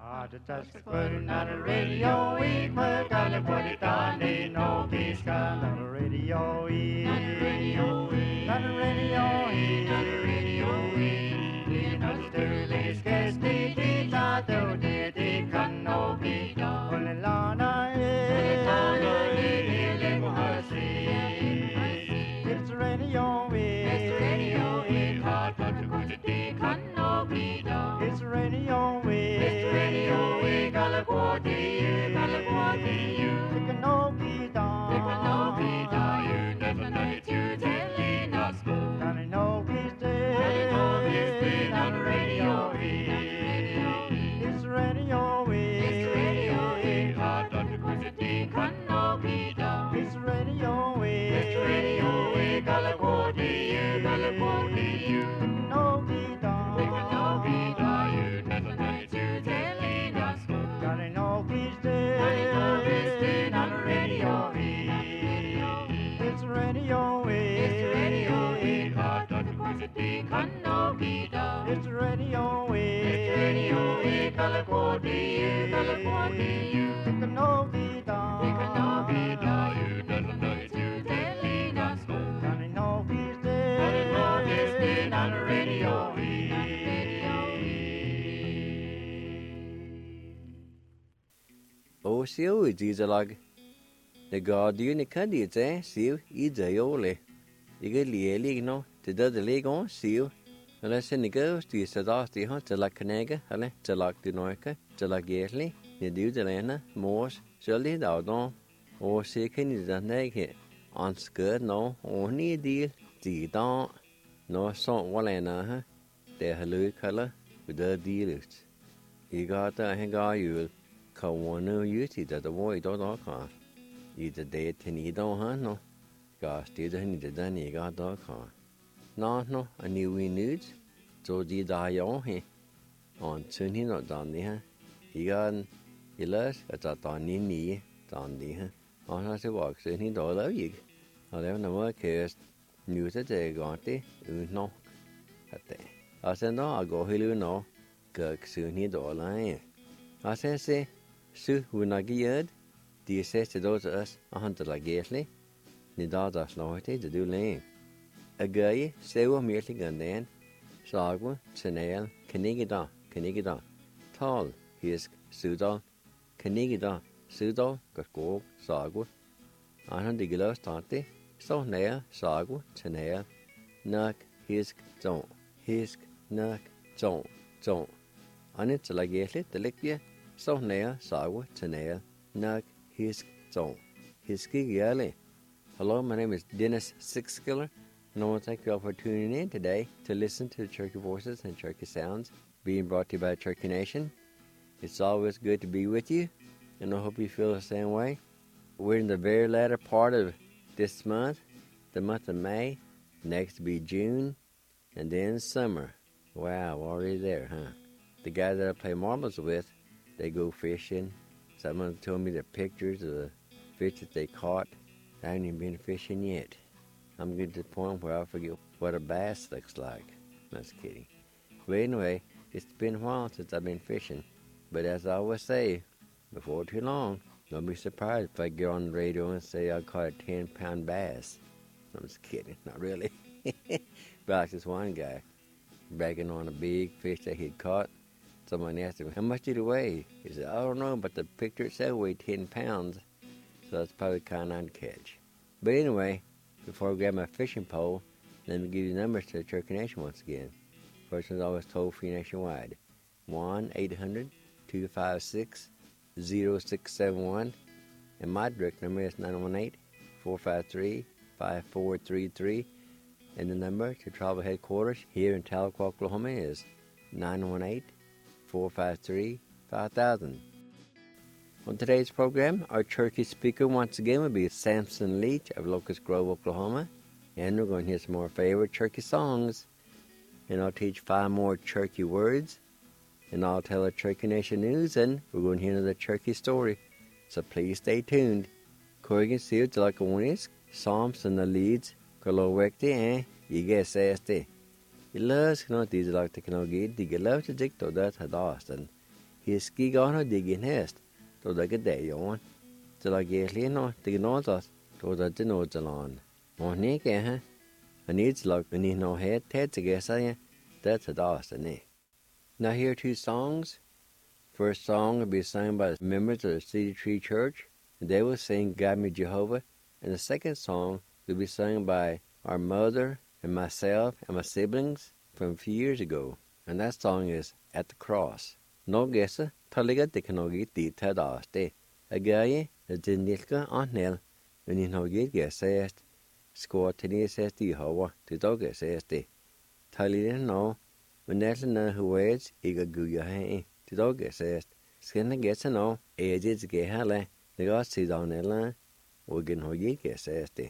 Just putting on the radio, we put on the body down, ain't no peace on the radio, on the radio, on the radio, on the radio, you know the dirty scares the ta do the can no be done. When the lana is it's the radio, it's the radio, it's hard to go to the can no be done. It's the radio, it's the radio, we gotta go to you, gotta go to you. It can no be done, it can no be done. You never know it, you telling us go. Gotta know he's dead, gotta know he's dead on the radio. It's the radio, it's the radio, it's hard to go to the can no be done. It's the radio, it's the radio, we gotta go to you, gotta go to you. It can no be done, it can no be done. You never know it, you telling us go. Gotta know he's dead, gotta know he's dead on the radio. It's the radio, it's the radio, it's hard to go to the can no be done. It's the radio, it's the radio, we gotta go to you, gotta go to you. It can no be done, it can no be done. You never know it, you telling us go. Gotta know he's dead, gotta know he's dead on the radio. Ô xíu gì giờ là the guardian the candy thế xíu ít giờ yếu lệ cái lìa lì nó thì đó là lì con xíu là xin cái thì sẽ đó thì họ sẽ là cái này cái hay sẽ là từ nói cái sẽ là ghé lì thì điều gì là nó mua sẽ lì đào đó ô xíu cái này là này cái on skirt nó ô ní đi chỉ đó nó xong qua lại nè ha để hà lưỡi cái là bây giờ đi được ý cái ta hay cái yêuเขาวันนู้ยืดที่จะตัวอีตัวตัวขาอีจะเด็ดที่นี่ตัวฮะเนาะก็สติจะนี่จะได้นี่ก็ตัวขาเนาะเนาะอันนี้วินิจโจดีได้ยังเหรออันเช่นนี้เนาะตอนนี้ฮะอีกันอีเลิศจะตอนนี้นี่ตอนนี้ฮะอันนั้นจะบอกเช่นนี้ตัวแล้วอีกแล้วนั่นว่าคือนิวจะเจอก่อนที่เนาะแต่อันเช่นนั้นก็ให้รู้เนาะเกิดเช่นนี้ตัวอะไรอันเช่นสิSu hunagiyad, die says to those of us a hunter like Gately, the daughter snorted to do lane. A guy, sewa merely gundan, sagwa, chanel, canigida, tall, hisk, sudal, canigida, sudal, got sagwa, an the gillows tante, so nail, sagwa, chanel, nuck, hisk, nuck, zon. On it's like Gately, the lick So nea, sawa, tanea, nug, hisk, zon. Hiski yale. Hello, my name is Dennis Sixskiller, and I want to thank you all for tuning in today to listen to the Cherokee Voices and Cherokee Sounds being brought to you by Cherokee Nation. It's always good to be with you, and I hope you feel the same way. We're in the very latter part of this month, the month of May. Next to be June, and then summer. Wow, already there, huh? The guy that I play marbles with, they go fishing. Someone told me the pictures of the fish that they caught. I haven't even been fishing yet. I'm getting to the point where I forget what a bass looks like. That's kidding. But anyway, it's been a while since I've been fishing. But as I always say, before too long, don't be surprised if I get on the radio and say I caught a 10-pound bass. I'm just kidding, not really. But like this one guy bragging on a big fish that he'd caught. Someone asked him, how much did it weigh? He said, I don't know, but the picture itself weighed 10 pounds. So that's probably kind of on catch. But anyway, before I grab my fishing pole, let me give you the numbers to the Cherokee Nation once again. First one's always toll-free nationwide. 1-800-256-0671. And my direct number is 918-453-5433. And the number to tribal headquarters here in Tahlequah, Oklahoma is 918-453-5000. On today's program, our Cherokee speaker once again will be Samson Leach of Locust Grove, Oklahoma. And we're going to hear some more favorite Cherokee songs. And I'll teach 5 more Cherokee words. And I'll tell a Cherokee Nation news, and we're going to hear another Cherokee story. So please stay tuned. Corrigan Seals like a winnis, Samson the leads, Kalowekti, and Yigesasti. Ilus cannot these like the canoe, the gelove to dicto that had Austin. Hiski gana digin hest, då det gede johan. Till att ge lino dignotas, då det dinotalan. Och ni ke han needs luck when he no head to guess that's a dawson. Now here are 2 songs. First song will be sung by the members of the Cedar Tree Church, and they will sing God Me Jehovah. And the second song will be sung by our mother and myself and my siblings from a few years ago. And that song is At the Cross. No guessa, taliga dikanogi di tadaste. Agaye, a dinilka on nel, when you know you guess est, score tennis est the hawa, the dog est. Talida no, when that's na who waits, ega guya hay, the dog est. Skin gets a no, ages gehale, the god see down ella, or get no ye guess est.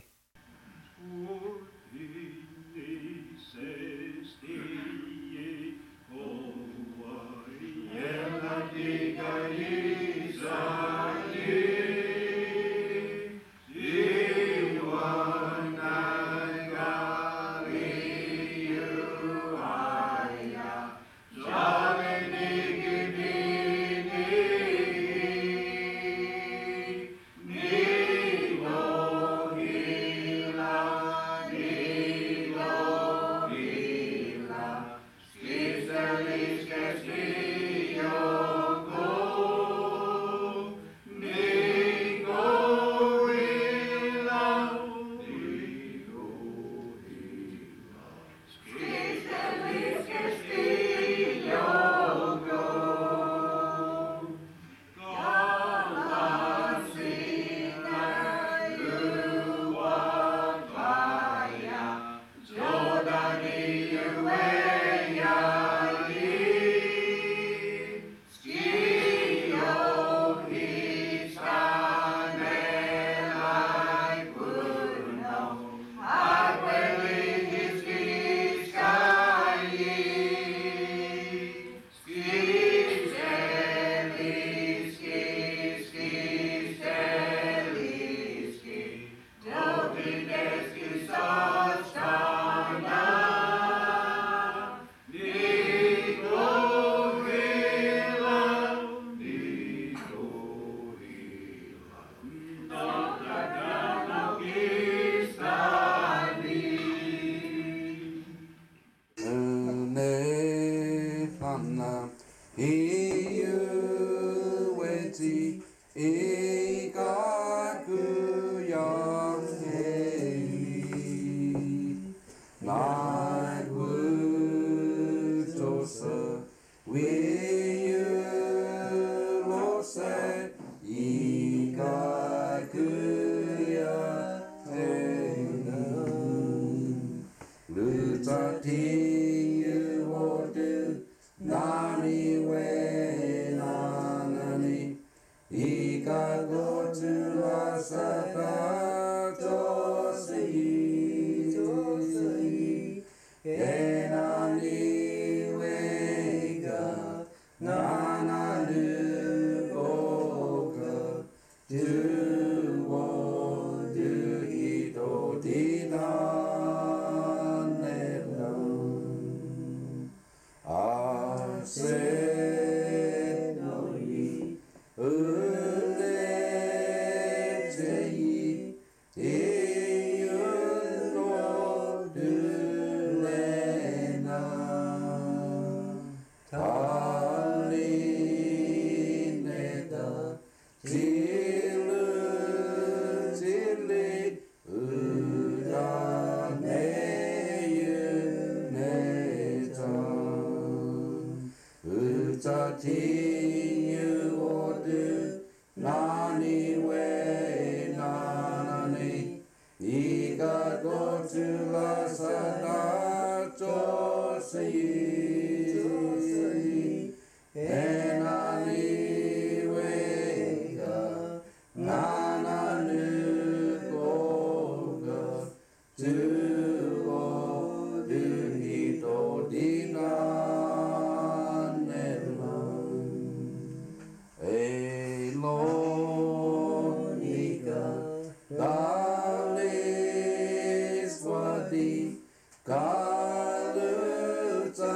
God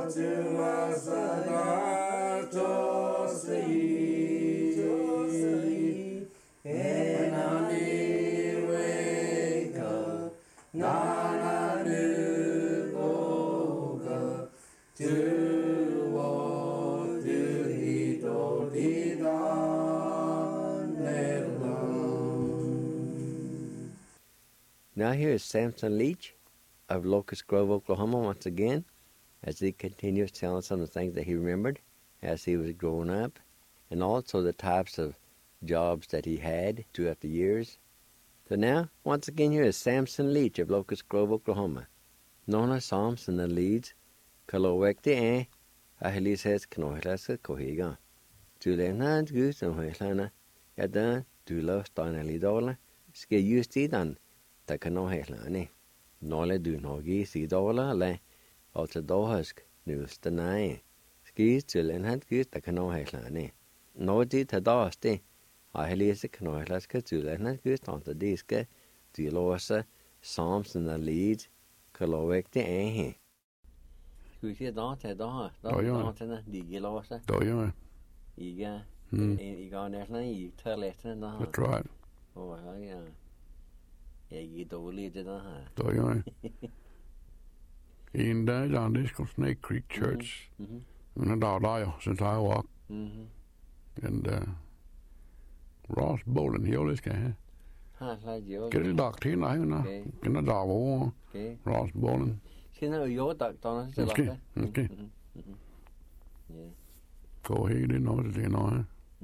Now here is Samson Leach of Locust Grove, Oklahoma, once again, as he continues telling some of the things that he remembered as he was growing up, and also the types of jobs that he had throughout the years. So now, once again, here is Samson Leach of Locust Grove, Oklahoma. Nona Samson the Leeds, Kalowekti Ahelises Knohlasa Kohiga. Tulenand Gus and Hohlana, Yadan, Dulostan Elidola, Ske Justidan, Takanohelani. Nole do nogi Sidola, Le, Altadohask, Nustanai. Skis Tulenand Gus Takanohelani. Nodi Tadasti. Aheliese Knohlaska Tulenand Gus Tanta Diske, Dulosa, Samson the Leeds, Kalowekti Ahe. Skusi Dante Daha, Dante Digilosa. Doja. Iga, Iga Nesna, I Terletten. That's right. Oh, yeah. Yeah, dålig det här. Doja. In there, down this Snake Creek Church. And a dog since I walk. And Ross Bowling, he always can. Get a doctor in, I know. Get a dog over. Ross Bowling. She know your doctor, Okay. Okay. Yeah. Go ahead, you know, you know.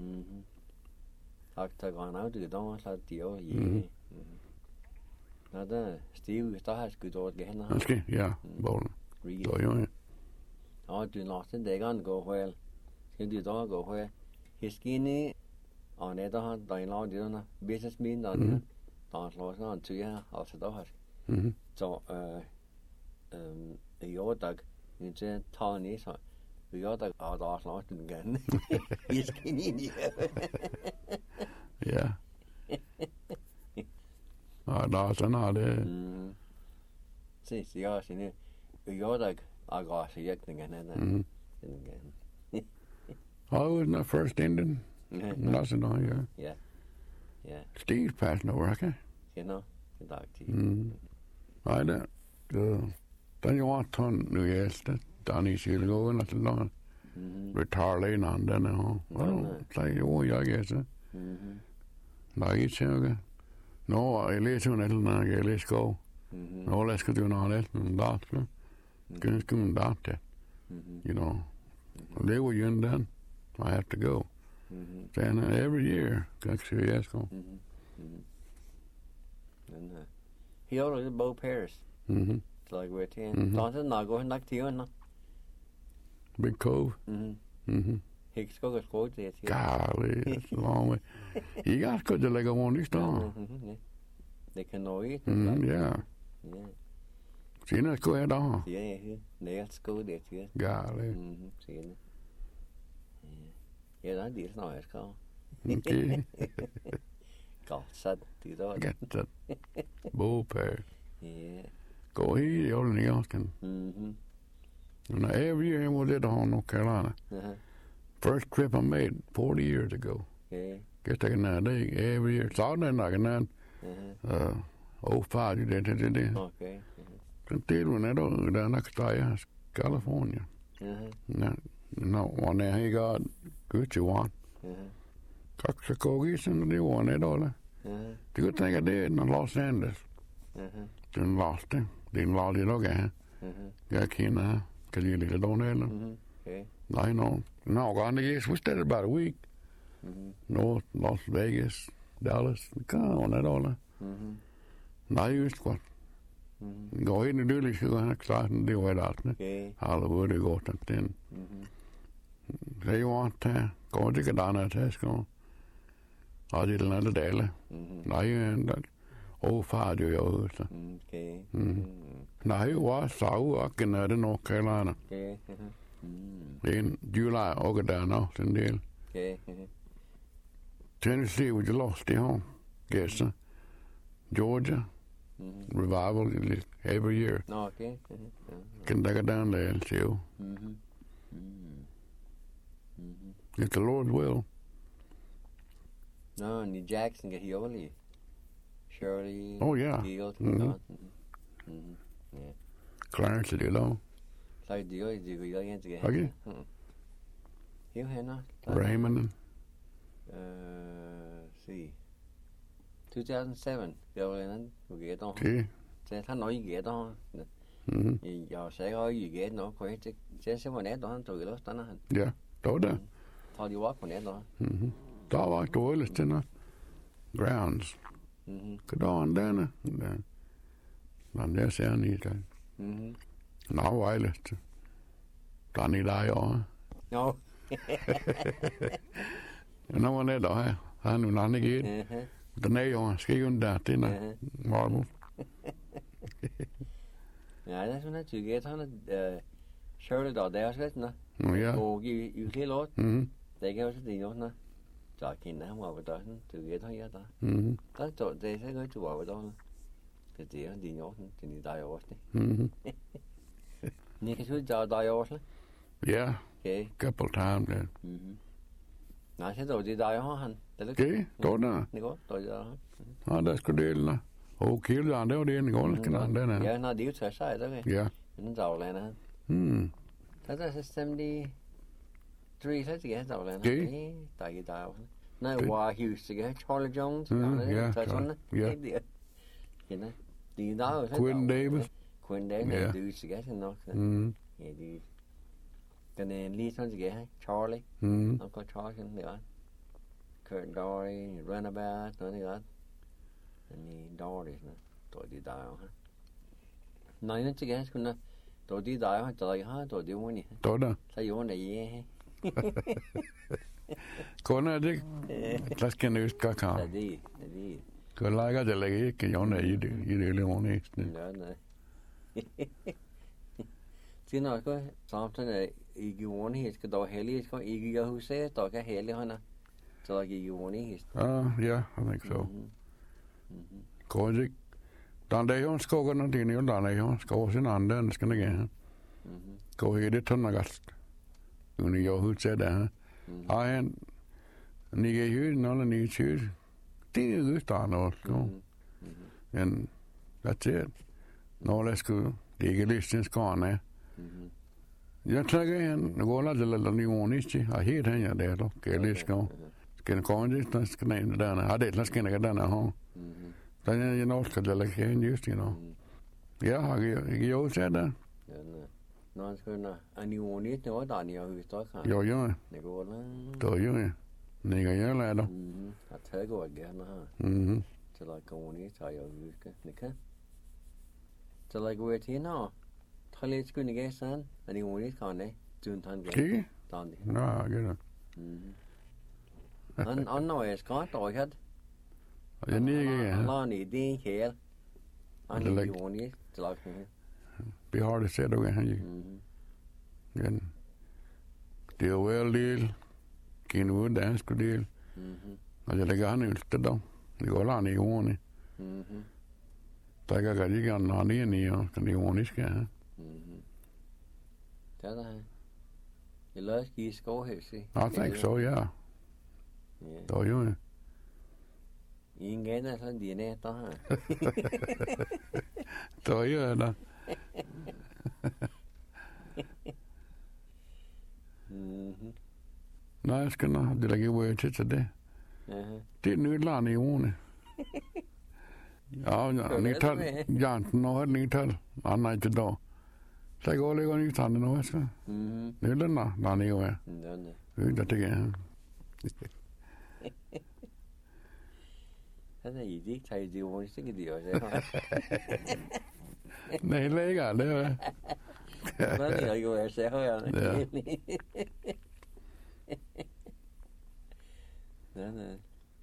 Doctor gone out to the door, like the old year. Now, the Steve, still has good old again. Okay, yeah, Bowling. Doja. Oh, do nothing, they're gonna go well. Can do dog go where his skinny on the other hand, dying loud, you know, business mean on don't lose on 2 years after that. So, your dog, you say, Tony, so your dog out of last again. He's skinny, Yeah. That's another. Since the arse in your dog, I got a yak again. I was in the first Indian. Nothing on here. Yeah. Yeah. Steve's passing over, okay? You know, the dog tea. I don't. Then you want to New Year's, that Danny should go and that's long. Retire late on then, well, it's like, oh, yeah, I guess. Like it's okay. No, I let you know, let's go. No, let's go do all that and that. Can come that. You know, they were young then. I have to go. Then every year, actually, yes, go. And he already Bo Paris. It's like we're 10. Don't not going like to you, Big Cove. Hicks go to quote it. Golly, that's a long way. You got to cut the leg of one this time. They can know it. Yeah. Yeah. See, let's go ahead on. Yeah, let's go there, yeah. Golly. See, yeah, that is not as called. Okay. God, sad, do that. Get that. Bo Paris. Yeah. Go here, the old New can. And every year we did on North Carolina. First trip I made 40 years ago. Yeah. Get taken that day every year. Saw that like that. 05 you did it. Okay. Until when I don't down next to California. No, one day he got good you want. Coxsacogis and they won it all. The good thing I did in Los Angeles. Didn't lost him. Didn't lost it again. Got keen because you little don't have them. I know. No, gone to yes, we stayed about a week. North, Las Vegas, Dallas, come on that all. Now you just what? Gå in I det skulle klart det var det. Hollywood det går den. Så jeg var der går det kan der til skal. Og det er den der. Nej, og far det jo så. Nej, var så og kan det nok Carolina. In July og der nå den del. Tennessee was lost the home. Guess Georgia. revival every year. No, okay. Can take it down there and see you. If the Lord will. No, and Jackson get Yoli. Shirley. Oh, yeah. Eagle. Yeah. Clarence, you know. Like the Yoli, you go against the Okay. You have not? Raymond. See. 2007. Rồi nó ghé đó. See? Sẽ hắn nói ghé đó. Giờ sẽ có gì ghé nó có sẽ một nét đó tụi nó tao nó. Yeah. Đó đó. Thôi đi walk một nét đó. Đó var dåligt till grounds. Cái đó anh där nè. Men det ser ni där. Nå var det lite. Kan ni där ja. No. Nå var det då här. Han och han gick. Den är ju skriven där till när morgon. Ja, det är såna tycker jag han Shirley då där så vet Ja. Och ju till låt. Det kan också det nå. Så kan det vara vad då tycker jag han gör då. Kan då det sẽ gå till vad då. Det är det nå till ni där också. Ni kan ju där också. Yeah. Okay. Couple times there. Nej, så då det där har han. Det är Okay, då där. det går då där. Ja, det skulle dela. Och killar det och det går kan han där. Ja, när det är så här där. Ja. Den daglarna. Det är system de 3 så det är daglarna. Det är där. Nej, var hus det Charlie Jones. Ja, såna. ja. Det är där så. Quinn Davis. Quinn Davis du så det nog. Ja, det den är lite sån det Charlie. Han går Charlie det var. Kurt Dory, Runabout, något sånt. Den Dory då det där. Nej, inte jag skulle då det där har jag har då det var ni. Då där. Så jag nej ja. Kona det. Klasken ut kan. Det. Kan lägga det lägga inte jag nej det är honest. Nej. Sen också samtidigt i Johan ska då helg ska i huset då kan helg han så jag i Johan Yeah, I think so. Kozik. Dan det är skogen och din och dan är skogen anden ska det gå. Gå i det tunnagast. Nu jag huset där. En ni är ju någon ni kör. Det är just annars gå. And that's it. No, let's go. Det är listan ska nej. Jag tror en gola de la nionisti a hit hanya där då. Kelisko. Ska komma dit ska nej där. Hade det ska nej där ha. Då jag nog ska det lägga just Ja, jag ser det. Nå ska na anionit det var där ni har hus då kan. Jo. Det går då. Då ju. Ni kan göra det då. Att det går gärna ha. Så la gå ni ta jag hus det kan. Så la gå till nå. Trallet skulle ge sen, men det var inte kan det. Tuntan det. Tandi. Ja, det. Han är ska då jag. Ja, ni Han ni det hel. Han är ju inte slag. Vi har det sett då han ju. Men det är väl deal. Kinu där skulle deal. Jag lägger han ut det då. Det går han i ordning. Taga gadigan han är ni kan det ordning ska. Det er der. Jeg lader ikke i skovhøs, ikke? I think so, yeah. Då jo. Ingen er sådan DNA, der har. Då jo da. Nej, skal nå, det lægger jo til det. Det er nyt land i ordene. Ja, ni tar, janten og ni tar, anna ikke da. Så går det godt i tanden nå, skal. Det er den da, der er jo her. Det er det, Han er i det, tager det jo ikke, ikke det også. Nej, lækker, det er det. Hvad er det jo, jeg ser højere. Nej.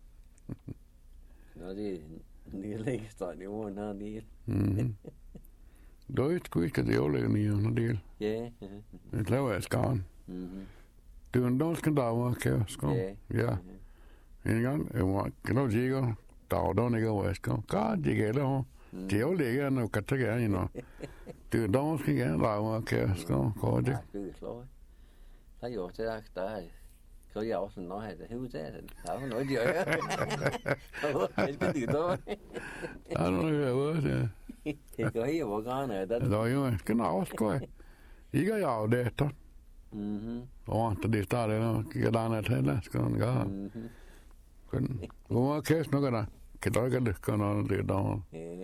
Nå, det er lækker støjt i orden her, det er. Då är det quick att jag lägger ner en del. Ja. Det laver jeg skaren. Det er en dansk dag, kan jeg skåre. Ja. En gang, jeg var glad sikker. Der var der ikke over, jeg skåre. Godt, det gælder. Chiều liền nó cắt cái gì nó. Từ đó cái lao cái có chứ. Cứ lối. Thấy rồi sẽ tới. Có giàu thì nói là hiếu thế thảo nói gì á. Cái từ đó. Nó nói Thì có hiểu bộ con này đó. rồi cái nào coi. Iga ja det då. Och inte det där cái đàn này thế là ska nó kan gå kes nó cái cái đó cái được nó để đó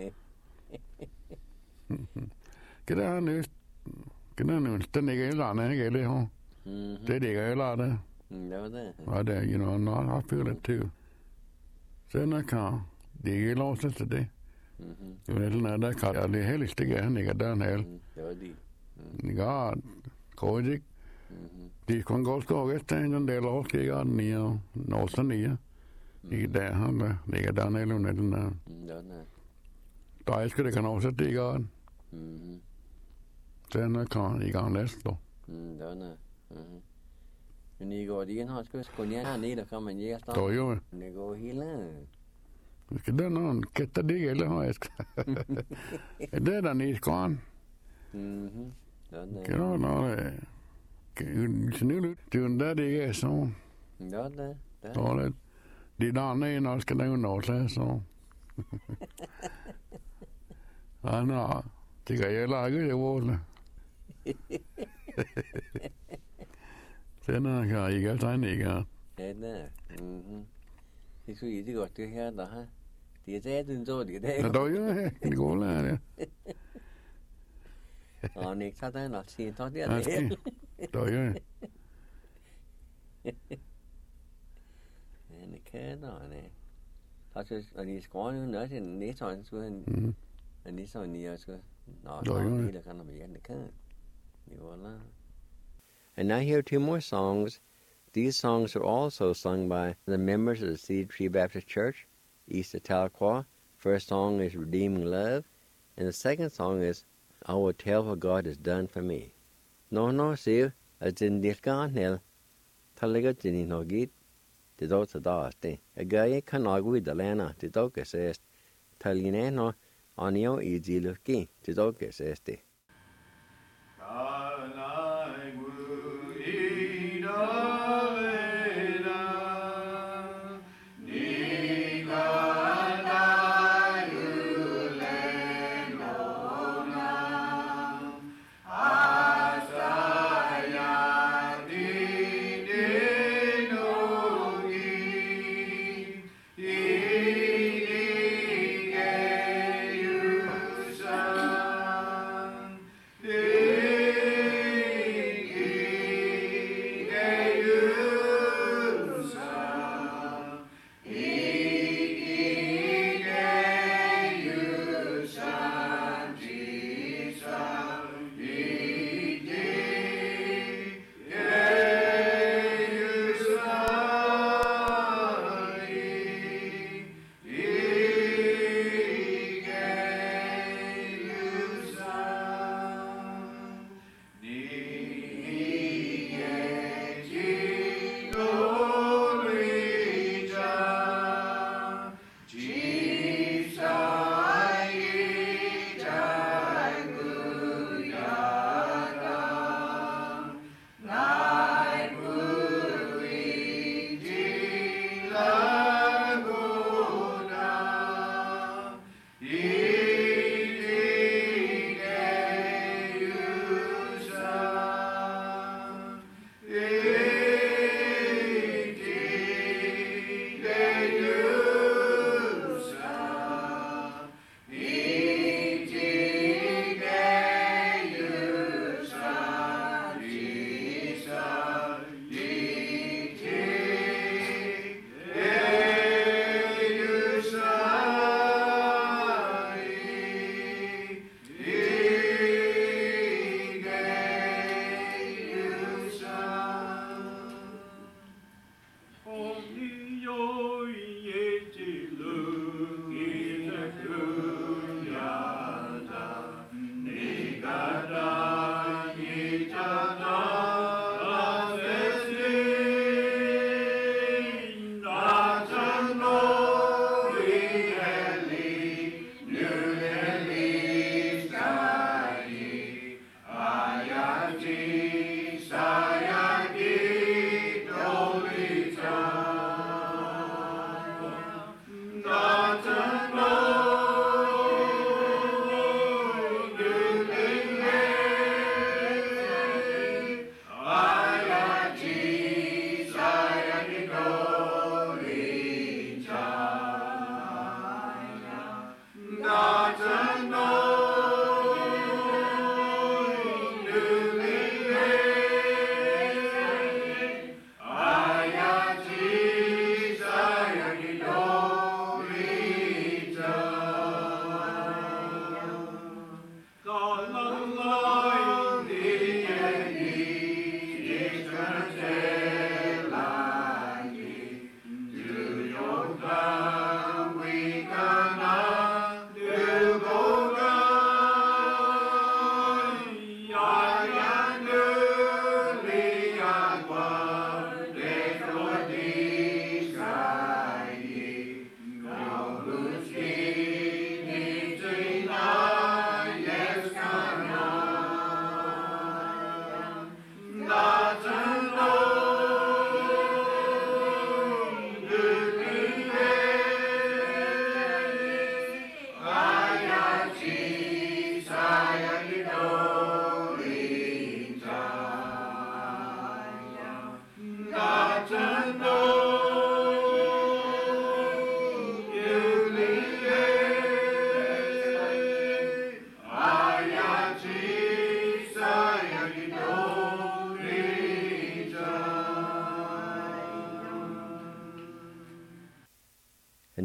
cái đó nữa tên này cái là này cái đấy không thế thì cái là đó đó đấy you know no I feel it too så nó kan det är låst så det det är det kan det helst det är det där hel ja kojik de kan gå skaget en del av kriga nia nåsa nia i det han det är där nere under den där skulle kan också stiga sen kan i gang näst då men ni går igen har ska ner ni där kan man ge start då ju ni går hela det någon ketta det eller har jag det där ni kan que no nu där det är så đó då det där nej nå ska det nå så ana tycker jag lagar det väl sen kan jag ga ta ni ga det där thì suy thì gọi cái ha đó ha thì thế đừng rồi thì thế då ju det går là ni sao thế nó xin thoát đi đấy då ju ni cái đó này họ sẽ ni có nữa thì ni chọn xuống ni chọn ni xuống nó đi là cái nó bị cái cái ni voilà. And now here are two more songs. These songs are also sung by the members of the Seed Tree Baptist Church, East of Tahlequah. First song is Redeeming Love, and the second song is I Will Tell What God Has Done For Me. No, see, as in the Ganel, Talaga Jini no git, the dot of the a guy can argue the lana, the dog says, Talineno, on your easy looking, the dog says.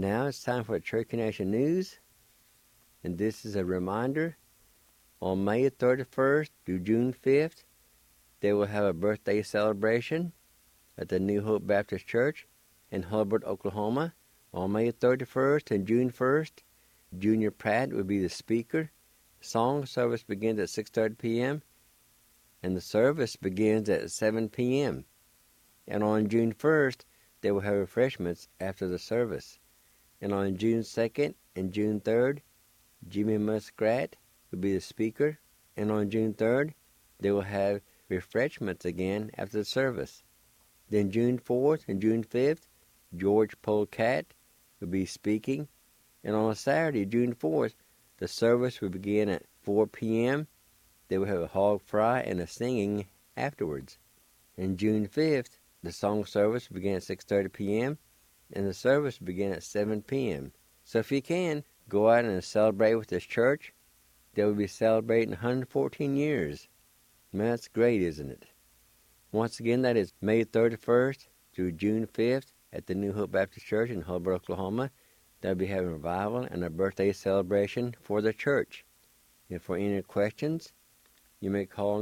And now it's time for Church Connection News. And this is a reminder. On May 31st through June 5th, they will have a birthday celebration at the New Hope Baptist Church in Hubbard, Oklahoma. On May 31st and June 1st, Junior Pratt will be the speaker. Song service begins at 6:30 p.m. and the service begins at 7 p.m. And on June 1st, they will have refreshments after the service. And on June 2nd and June 3rd, Jimmy Muskrat will be the speaker. And on June 3rd, they will have refreshments again after the service. Then June 4th and June 5th, George Polecat will be speaking. And on Saturday, June 4th, the service will begin at 4 p.m. They will have a hog fry and a singing afterwards. And June 5th, the song service will begin at 6:30 p.m. and the service will begin at 7 p.m. So if you can, go out and celebrate with this church. They will be celebrating 114 years. Man, that's great, isn't it? Once again, that is May 31st through June 5th at the New Hope Baptist Church in Hubbard, Oklahoma. They'll be having a revival and a birthday celebration for the church. And for any questions, you may call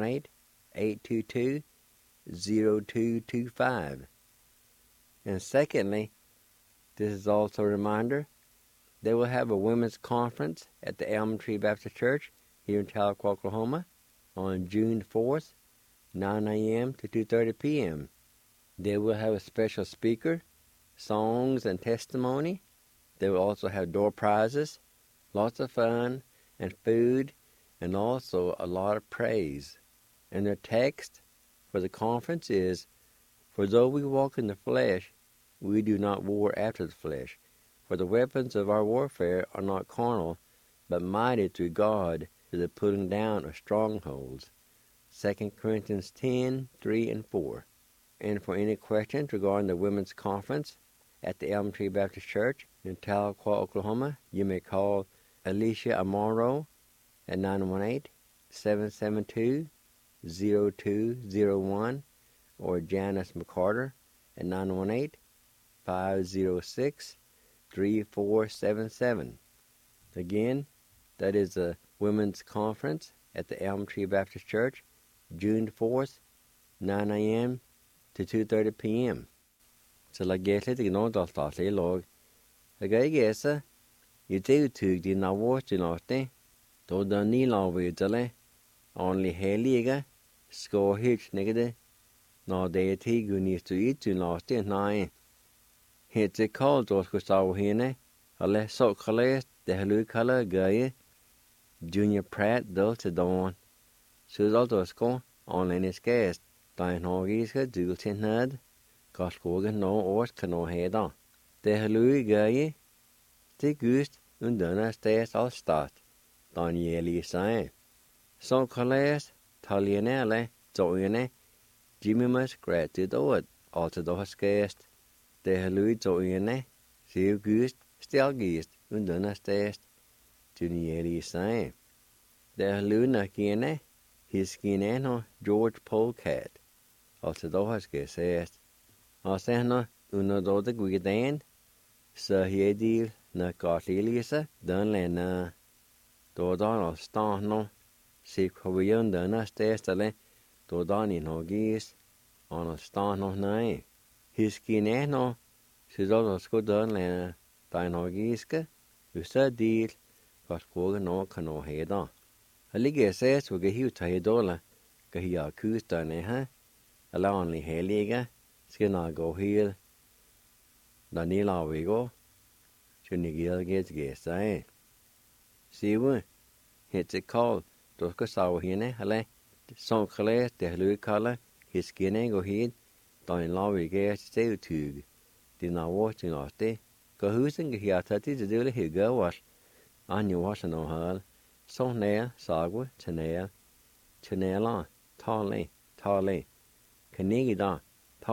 918-822-0225. And secondly, this is also a reminder, they will have a women's conference at the Elm Tree Baptist Church here in Tahlequah, Oklahoma on June 4th, 9 a.m. to 2:30 p.m. They will have a special speaker, songs and testimony. They will also have door prizes, lots of fun and food, and also a lot of praise. And their text for the conference is, "For though we walk in the flesh, we do not war after the flesh. For the weapons of our warfare are not carnal, but mighty through God to the pulling down of strongholds." 2 Corinthians 10:3 and 4. And for any questions regarding the women's conference at the Elm Tree Baptist Church in Tahlequah, Oklahoma, you may call Alicia Amaro at 918-772-0201 or Janice McCarter at 918-506-3477. Again, that is the women's conference at the Elm Tree Baptist Church, June 4th, 9 a.m. to 2:30 p.m. So la gete the no dal ta le log. Aga gesa, you do to the na watch in orte. Do the ni la we dale. Only heliga, score hitch negade. No deity gunis to eat to last in nine. Hit the call dos Gustavo Hine, a less so color, the Helu color guy. Junior Pratt do to dawn. Sudaldosco, only in his guest. Dine hoggies had dual tin head. Goskogen no ors cano head on. The Helu guy. The gust undana stays all start. Don yeli sign. So colors, Talianelle, Zoine, Jimmy Muskrat did it, all to the guest. The Helu Zoine, see gust, still gist, undana stays. Junieli sign. The Helu nakine. His skin no George Polecat. Also the guest. Also no uno do the guidan. So he deal na Cartelisa, done lena. Do don stan no. See Kovian dana stestale. Do don in hoggies. On a stan no nine. His skin no. She's also done lena. Dine hoggiska. You said deal. Got koga no cano head on. Allige says we get you $10 Kahia Kustane, huh? Allow only Heliga, Skina go here. Danila we go. Chunigil gets guess, eh? See we hits a call. Doska saw hine, ale. Son class, the Louis color, his skin go head. Don law we get stay tug. Did not watch in our day. Go who's in here 30 to do the go wash. On your washing on her. So near, sagwa, chanela, tale, canigida,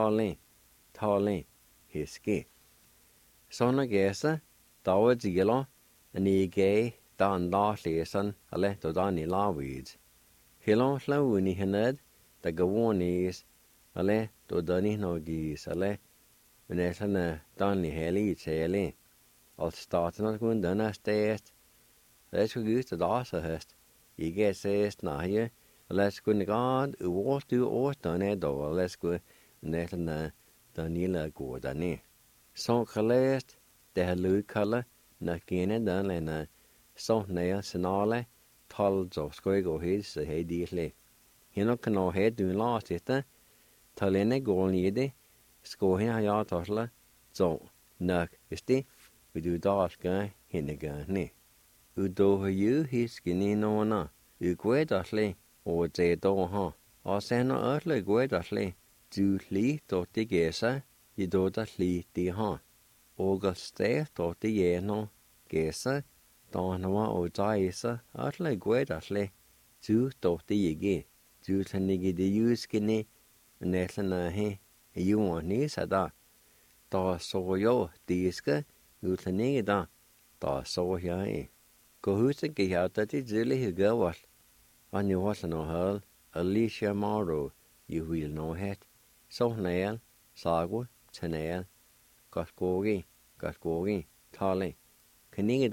tale, his ski. So na gesa, dawa zigilo, and ye gay, dan la leson, a let to dani la weeds. Hilon slowuni hined, the gawonies, a let to dani no geese, a let, when it's an danny heli, Als staten nog gewoon dan als steest. Les go gust dat asa hast. Ige seest na je. Les go negad uort u oort dan e do. Les go net na Daniela go dan e. Son geleest de helu kalle na gene dan le na son nea senale tal zo skoi go hid se he dihle. Hino kan no he du la sitte. Talene go nide. Sko hin ha ja tasla. Zo nak is die. We do das guy hinniga ne. U do you his skinny no na. U gwe dasle o ze do ha. O sen no early gwe dasle. Du li do de gesa. I do das li di ha. O gaste do de ye no gesa. Do no o jaisa early gwe dasle. Du do de ye. Du tanigi de you skinny. Netlana he. You want ni sada. Da so yo diske. Utlanige da så her i. Gå huset gik her, da de zille gaval. Og nu har no hal, Alicia Morrow, you will know het. Så næl, sagu, tanæl, gaskogi, tale. Kanige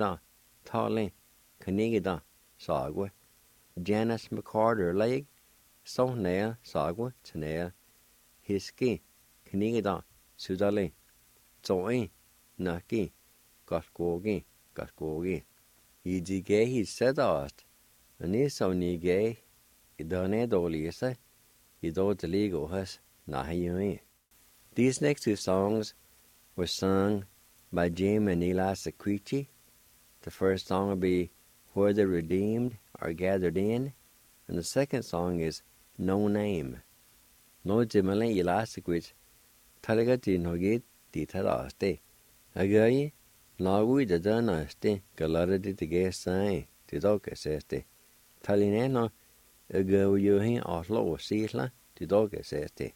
da, sagu. Janice McCarter leg, så næl, sagu, tanæl. Hiski, kanige da, sudale. Så naki, gaskogi. I de gav his sædast, og så ni gav, I dørne dårligse, I dog til ligo has, nahi. These next two songs were sung by Jim and Eli Sequici. The first song will be Where the Redeemed Are Gathered In, and the second song is No Name. No Jimale Eli Sequici, Talagati no git, di taraste. Again, Nagui the danaste, Galaradi the gay sign, the dog saste. Talineno, a go you hin Oslo, Sisla, the dog saste.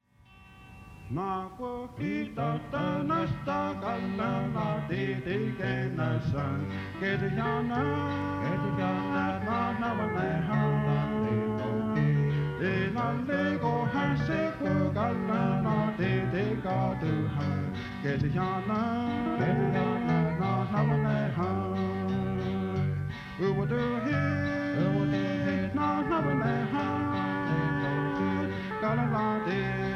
Nago kita tanasta kalana de kena san kedjana na na de na lego hase ko kalana de ka du ha kedjana na na we do he na ha kalana de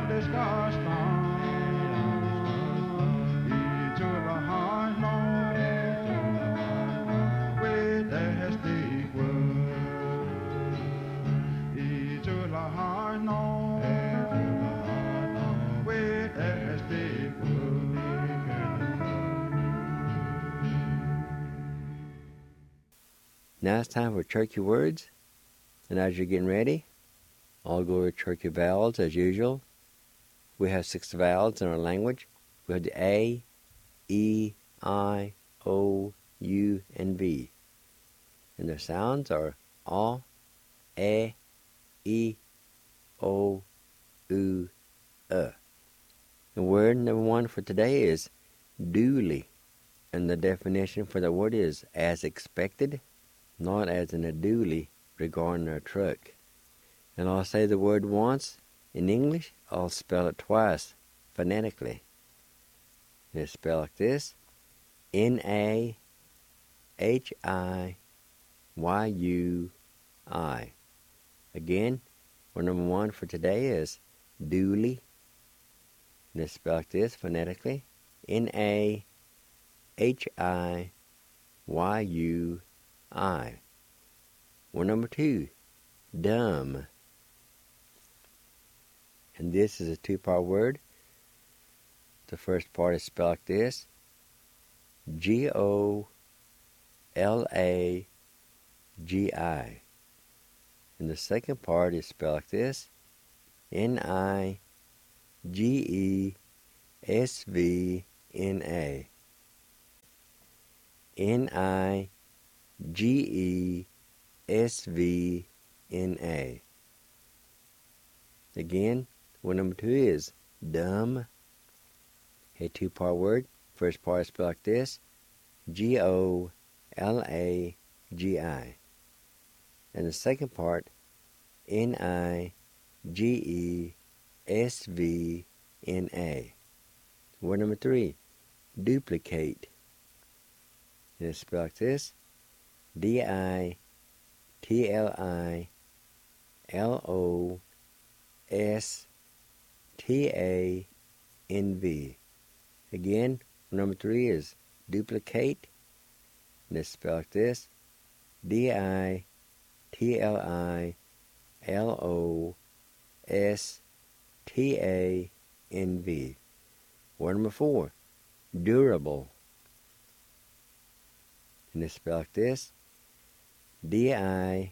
det skal stå i tuller har nå ved deres stik i tuller har nå ved deres stik Now it's time for churchy words. And as you're getting ready, I'll go over churchy vowels as usual. We have 6 vowels in our language. We have the A, E, I, O, U, and V. And their sounds are A, E, O, U, The word number 1 for today is duly. And the definition for the word is as expected, not as in a dually regarding a truck. And I'll say the word once in English, I'll spell it twice phonetically. It's spelled like this: Nahiyui. Again, word number 1 for today is duly. And it's spelled like this phonetically: Nahiyui. Word number 2, dumb. And this is a 2-part word. The first part is spelled like this: Golagi. And the second part is spelled like this: Nigesvna. Nigesvna. Again, word number 2 is dumb. A 2-part word. First part is spelled like this: Golagi. And the second part, Nigesvna. Word number 3, duplicate. And it's spelled like this: Ditlilost. Again, number 3 is duplicate. And it's spelled like this: Ditlilost. Word number 4, durable. And it's spelled like this: Didolagi.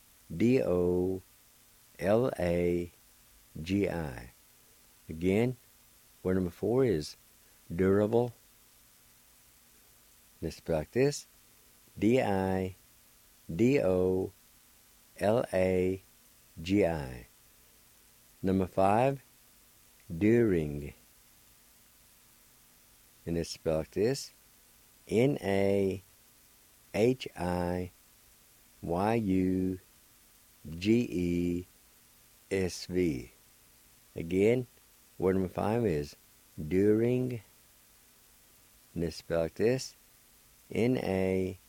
Again, word number 4 is durable. And it's spelled like this: Didolagi. Number 5, during. And it's spelled like this: Nahiyusv. Again, word number 5 is during. And it's spelled like this: Nahiyusv.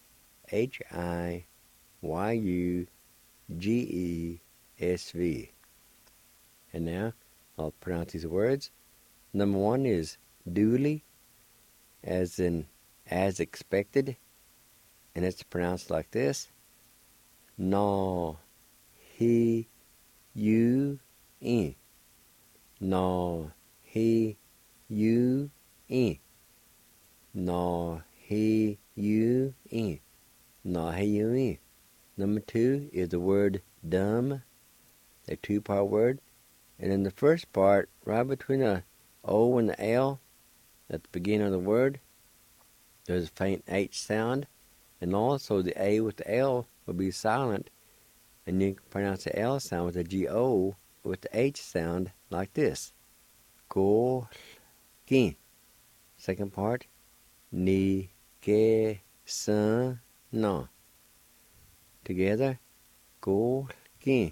And now I'll pronounce these words. Number 1 is duly, as in as expected, and it's pronounced like this: Nahiyui. Nahiyui. Nahiyui. Nahiyui. Number 2 is the word dumb, a 2-part word. And in the first part, right between the O and the L, at the beginning of the word, there's a faint H sound. And also the A with the L will be silent. And you can pronounce the L sound with the G-O with the H sound like this: Golgi. Second part, Nigesvna. Together, Golgi.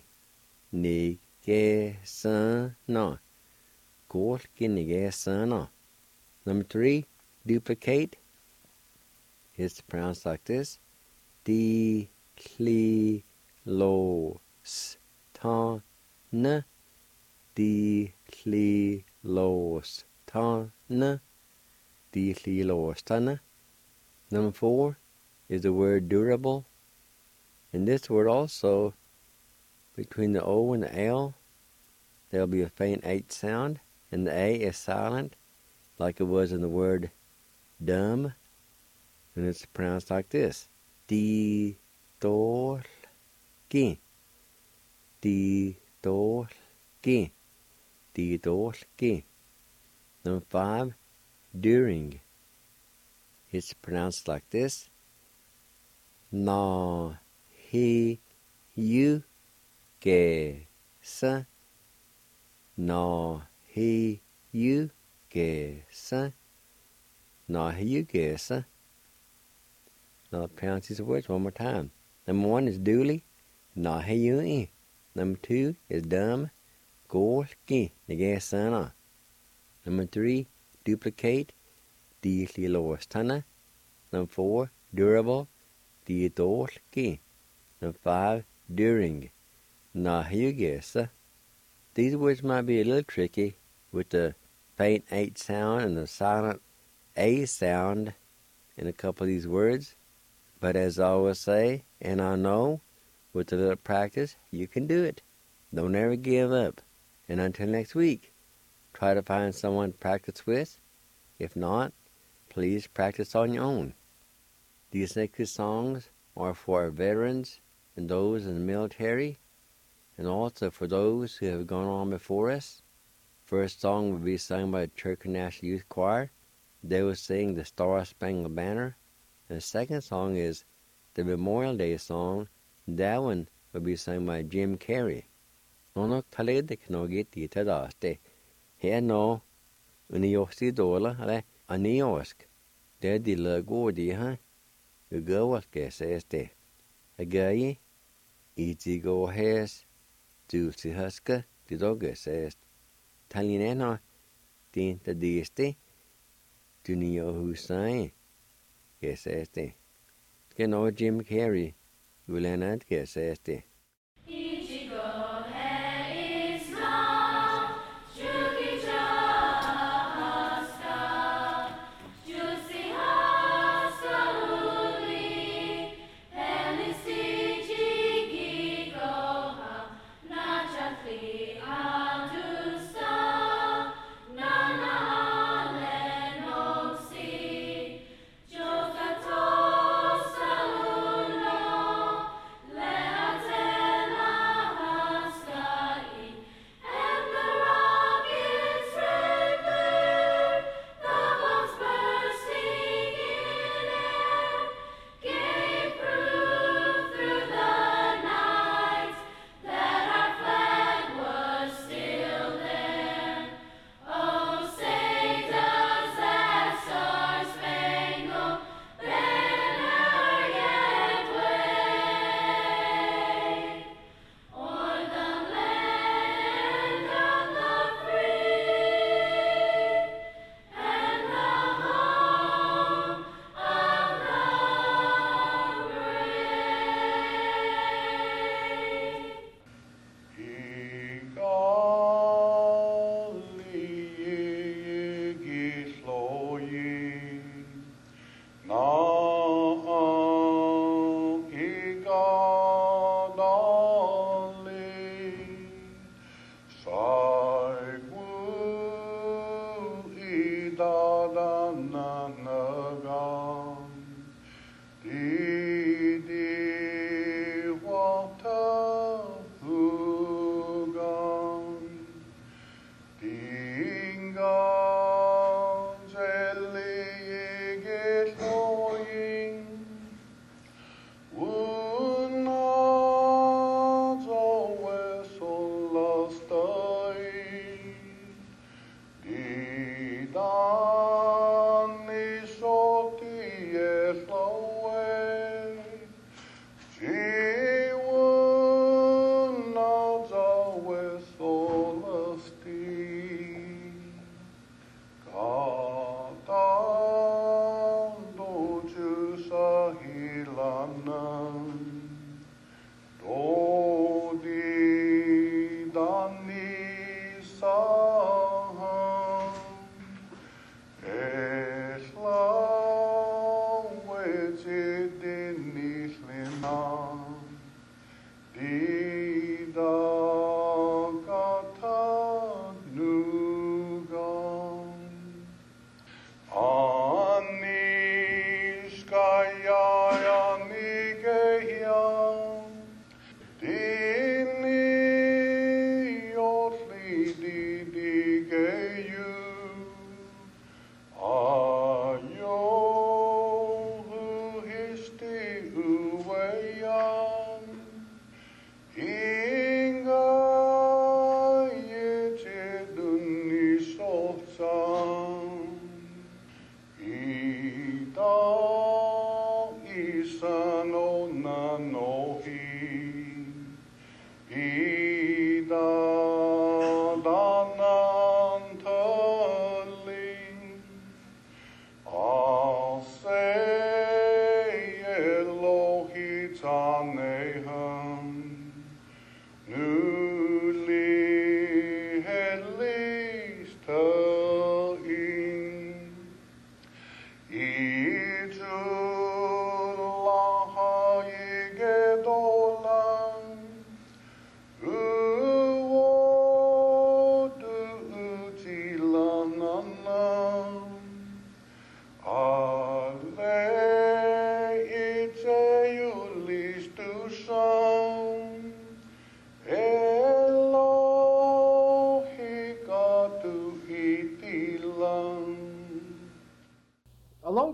Nigesvna. Golgi Nigesvna. Number 3, duplicate. It's pronounced like this: Ditlilost. Ditlilost. Lee Los Tana. The Lee Los Tana. Number 4 is the word durable. And this word also, between the O and the L, there will be a faint H sound, and the A is silent, like it was in the word dumb. And it's pronounced like this. Di tol ki. Di tol ki. Di tol ki. Number 5, during. It's pronounced like this. Na he you ke sa. Na he you ke sa. Na he you ke sa. Now I'll pronounce these words one more time. Number 1 is duly. Na he you e. Number 2 is dumb. Gol ki. Nige sana. Number 3, duplicate. Di lilos tana. Number 4, durable. Di dol ki. Number 5, during. Na hugesa. These words might be a little tricky with the faint H sound and the silent A sound in a couple of these words. But as I always say, and I know, with a little practice, you can do it. Don't ever give up. And until next week, try to find someone to practice with. If not, please practice on your own. These next songs are for our veterans and those in the military, and also for those who have gone on before us. First song will be sung by the Church National Youth Choir. They will sing the Star Spangled Banner. And the second song is the Memorial Day song. That one will be sung by Jim Carrey. Nono tale de knogit ita daste. He no uniosti dola ale aniosk. De di lagodi ha. Ugawas que se este. Agayi iti go hes tu si huska di doga se est. Talineno tin ta diste. Tunio Hussein. Que se este. Que no Jim Carrey. Ulenat que se este.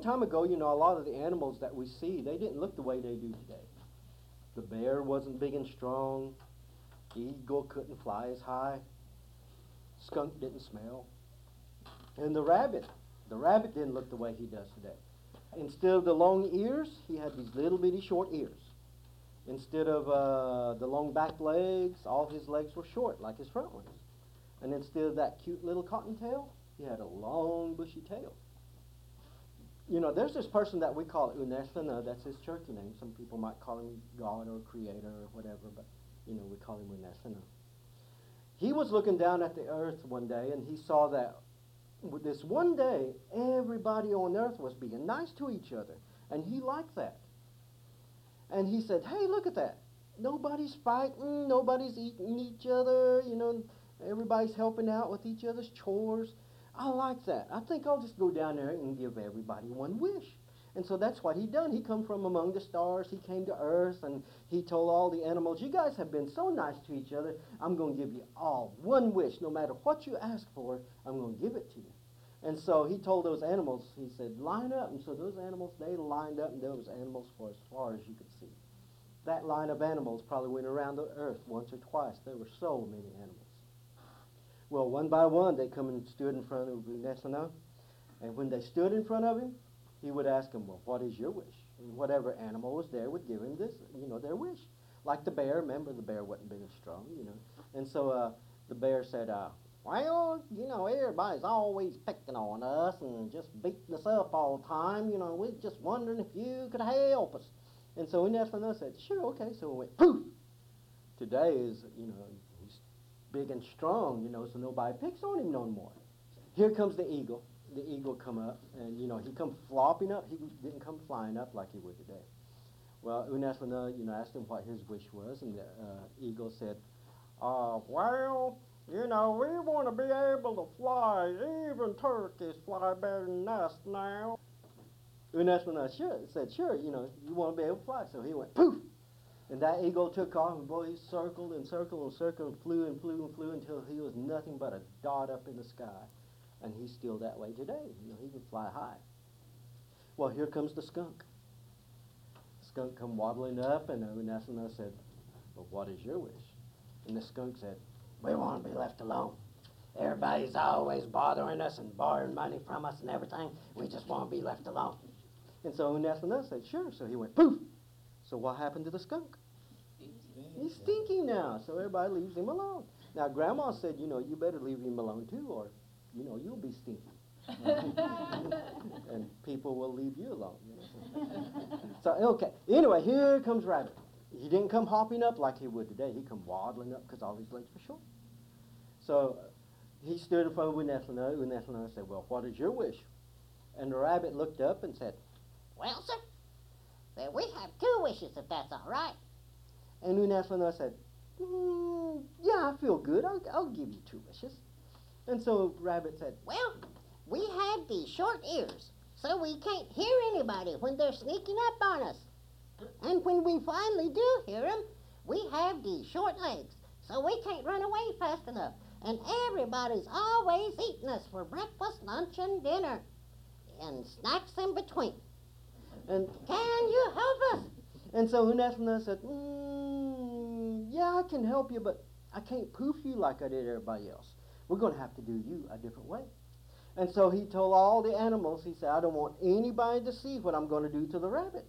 time ago, you know, a lot of the animals that we see, they didn't look the way they do today. The bear wasn't big and strong. The eagle couldn't fly as high. Skunk didn't smell. And the rabbit didn't look the way he does today. Instead of the long ears, he had these little bitty short ears. Instead of the long back legs, all his legs were short, like his front ones. And instead of that cute little cottontail, he had a long bushy tail. You know, there's this person that we call Unesana, that's his Cherokee name. Some people might call him God or Creator or whatever, but, you know, we call him Unesana. He was looking down at the earth one day, and he saw that with this one day, everybody on earth was being nice to each other, and he liked that. And he said, hey, look at that. Nobody's fighting, nobody's eating each other, you know, everybody's helping out with each other's chores. I like that. I think I'll just go down there and give everybody one wish. And so that's what he done. He come from among the stars. He came to earth, and he told all the animals, you guys have been so nice to each other, I'm going to give you all one wish. No matter what you ask for, I'm going to give it to you. And so he told those animals, he said, line up. And so those animals, they lined up, and there was animals for as far as you could see. That line of animals probably went around the earth once or twice. There were so many animals. Well, one by one, they come and stood in front of Unesana. And when they stood in front of him, he would ask them, well, what is your wish? And whatever animal was there would give him this, you know, their wish. Like the bear, remember the bear wasn't big and strong, you know. And so the bear said, well, you know, everybody's always picking on us and just beating us up all the time. You know, we're just wondering if you could help us. And so Unesana said, sure, okay. So we went, poof. Today is, you know, he's big and strong, you know, so nobody picks on him no more. Here comes the eagle. The eagle come up, and, you know, he come flopping up. He didn't come flying up like he would today. Well, Unesana, you know, asked him what his wish was, and the eagle said, well, you know, we want to be able to fly. Even turkeys fly better than us now. Unesana said, sure, you know, you want to be able to fly. So he went, poof, and that eagle took off, and boy, he circled and circled and circled and flew and flew and flew until he was nothing but a dot up in the sky. And he's still that way today. You know, he can fly high. Well, here comes the skunk. The skunk come waddling up, and Unesana said, well, what is your wish? And the skunk said, we want to be left alone. Everybody's always bothering us and borrowing money from us and everything. We just want to be left alone. And so Unesana said, sure. So he went, poof. So what happened to the skunk? He's stinky now, so everybody leaves him alone. Now, Grandma said, you know, you better leave him alone too, or you know, you'll be stinky. And people will leave you alone. You know? So, okay. Anyway, here comes Rabbit. He didn't come hopping up like he would today. He come waddling up because all his legs were short. So he stood in front of Unesana. Unesana said, well, what is your wish? And the rabbit looked up and said, well, sir, we have 2 wishes, if that's all right. And Unesana said, yeah, I feel good. I'll give you 2 wishes. And so Rabbit said, well, we have these short ears, so we can't hear anybody when they're sneaking up on us. And when we finally do hear them, we have these short legs, so we can't run away fast enough. And everybody's always eating us for breakfast, lunch, and dinner, and snacks in between. And can you help us? And so Unesana said, yeah, I can help you, but I can't poof you like I did everybody else. We're going to have to do you a different way. And so he told all the animals, he said, I don't want anybody to see what I'm going to do to the rabbit.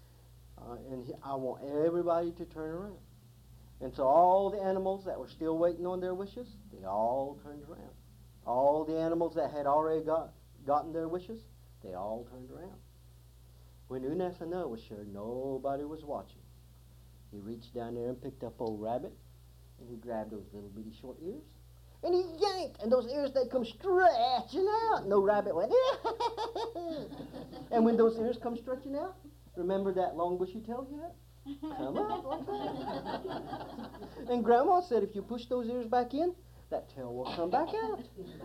I want everybody to turn around. And so all the animals that were still waiting on their wishes, they all turned around. All the animals that had already gotten their wishes, they all turned around. When Unesana was sure nobody was watching, he reached down there and picked up old Rabbit, and he grabbed those little bitty short ears, and he yanked, and those ears, they come stretching out. No rabbit went, and when those ears come stretching out, remember that long bushy tail you had? Come out like that. And Grandma said if you push those ears back in, that tail will come back out.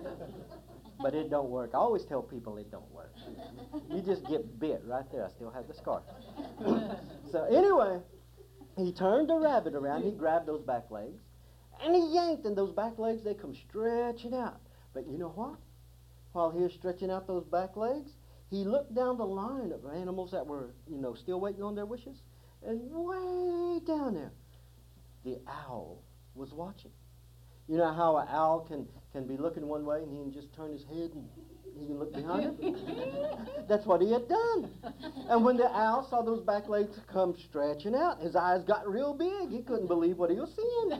But it don't work. I always tell people it don't work. You just get bit right there. I still have the scar. So anyway, he turned the rabbit around. He grabbed those back legs. And he yanked, and those back legs, they come stretching out. But you know what? While he was stretching out those back legs, he looked down the line of animals that were, still waiting on their wishes, and way down there, the owl was watching. You know how an owl can be looking one way and he can just turn his head and he can look behind him? That's what he had done. And when the owl saw those back legs come stretching out, his eyes got real big. He couldn't believe what he was seeing.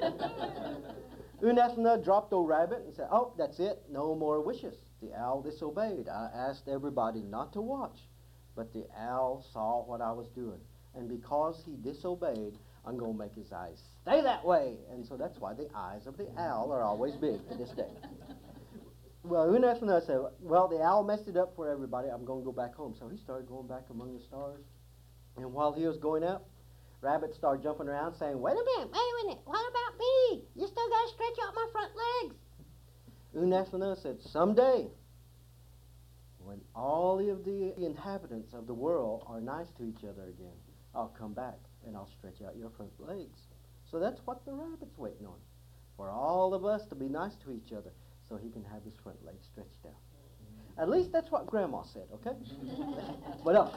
Unethna dropped the rabbit and said, "Oh, that's it. No more wishes." The owl disobeyed. I asked everybody not to watch, but the owl saw what I was doing. And because he disobeyed, I'm going to make his eyes stay that way. And so that's why the eyes of the owl are always big to this day. Well, Unethna said, well, the owl messed it up for everybody. I'm going to go back home. So he started going back among the stars. And while he was going up, Rabbit started jumping around saying, wait a minute, what about me? You still got to stretch out my front legs. Unethna said, someday, when all of the inhabitants of the world are nice to each other again, I'll come back and I'll stretch out your front legs. So that's what the rabbit's waiting on, for all of us to be nice to each other so he can have his front legs stretched out. At least that's what Grandma said, okay? What else?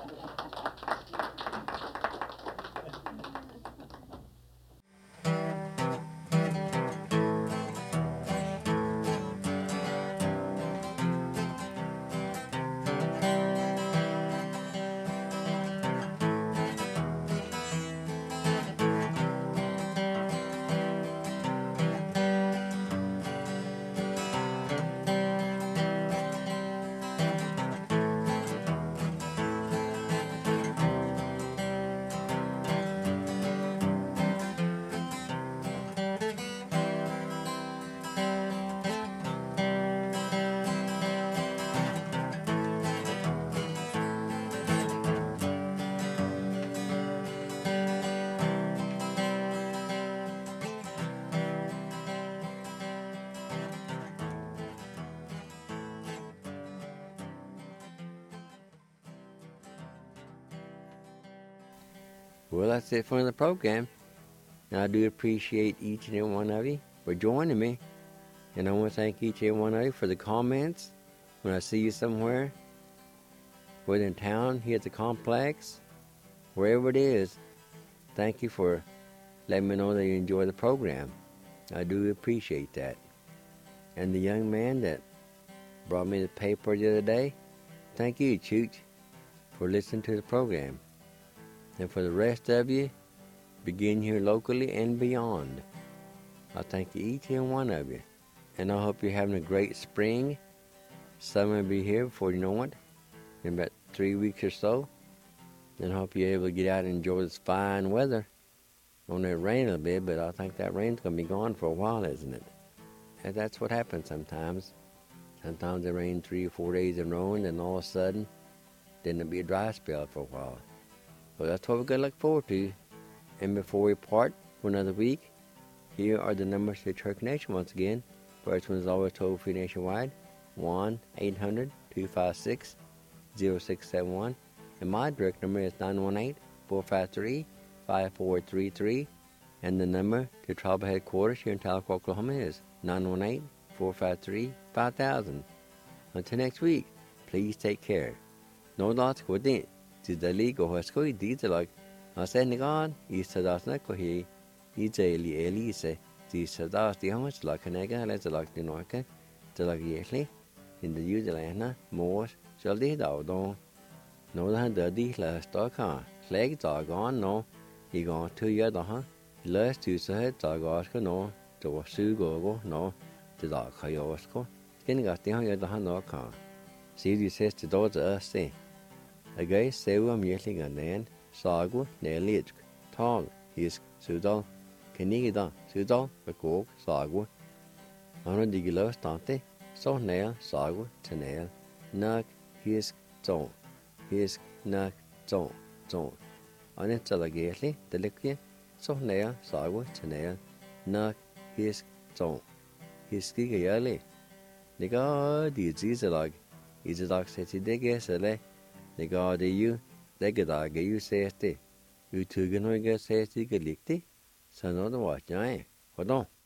Well, that's it for the program. I do appreciate each and every one of you for joining me. And I want to thank each and every one of you for the comments. When I see you somewhere, whether in town, here at the complex, wherever it is, thank you for letting me know that you enjoy the program. I do appreciate that. And the young man that brought me the paper the other day, thank you, Chooch, for listening to the program. And for the rest of you, begin here locally and beyond, I thank each and one of you. And I hope you're having a great spring. Summer will be here before you know it, in about 3 weeks or so. And I hope you're able to get out and enjoy this fine weather. Only it rain a bit, but I think that rain's going to be gone for a while, isn't it? And that's what happens sometimes. Sometimes it rains 3 or 4 days in a row, and then all of a sudden, then there'll be a dry spell for a while. Well, that's what we're going to look forward to. And before we part for another week, here are the numbers to Church Nation once again. First one is always toll-free nationwide, 1-800-256-0671. And my direct number is 918-453-5433. And the number to Tribal Headquarters here in Tahlequah, Oklahoma is 918-453-5000. Until next week, please take care. No lots within. To the league or school detail, I said, Nigon, East Sadas Nakohi, Easily Elise, the Sadas, the Homes, like a nega, let's like the Norca, the like yearly, in the Udelana, Moors, shall they down. No, the dealer stock, flag dog on, no, he gone 2 years, last 2 said, dog Oscar, no, to a sugo, no, the dog Hyosco, skin got the 100 no car. See, you says the doors us say. A guy sewa mjölling an den, sagu, nelidsk, tag, hisk, sudal, kenigida, sudal, bekog, sagu. Anna digilo stante, so nail, sagu, tenel, nag, hisk, zon, nag, zon. Anna talageli, delikje, so nail, sagu, tenel, nag, hisk, zon. Hiski gayali. Niga, di zizalag, izadag seti degesele. Det gav det jo, det gav det jo sætte. Utugen har jeg sætte ikke likte, så nå det var ikke jeg. Hvordan?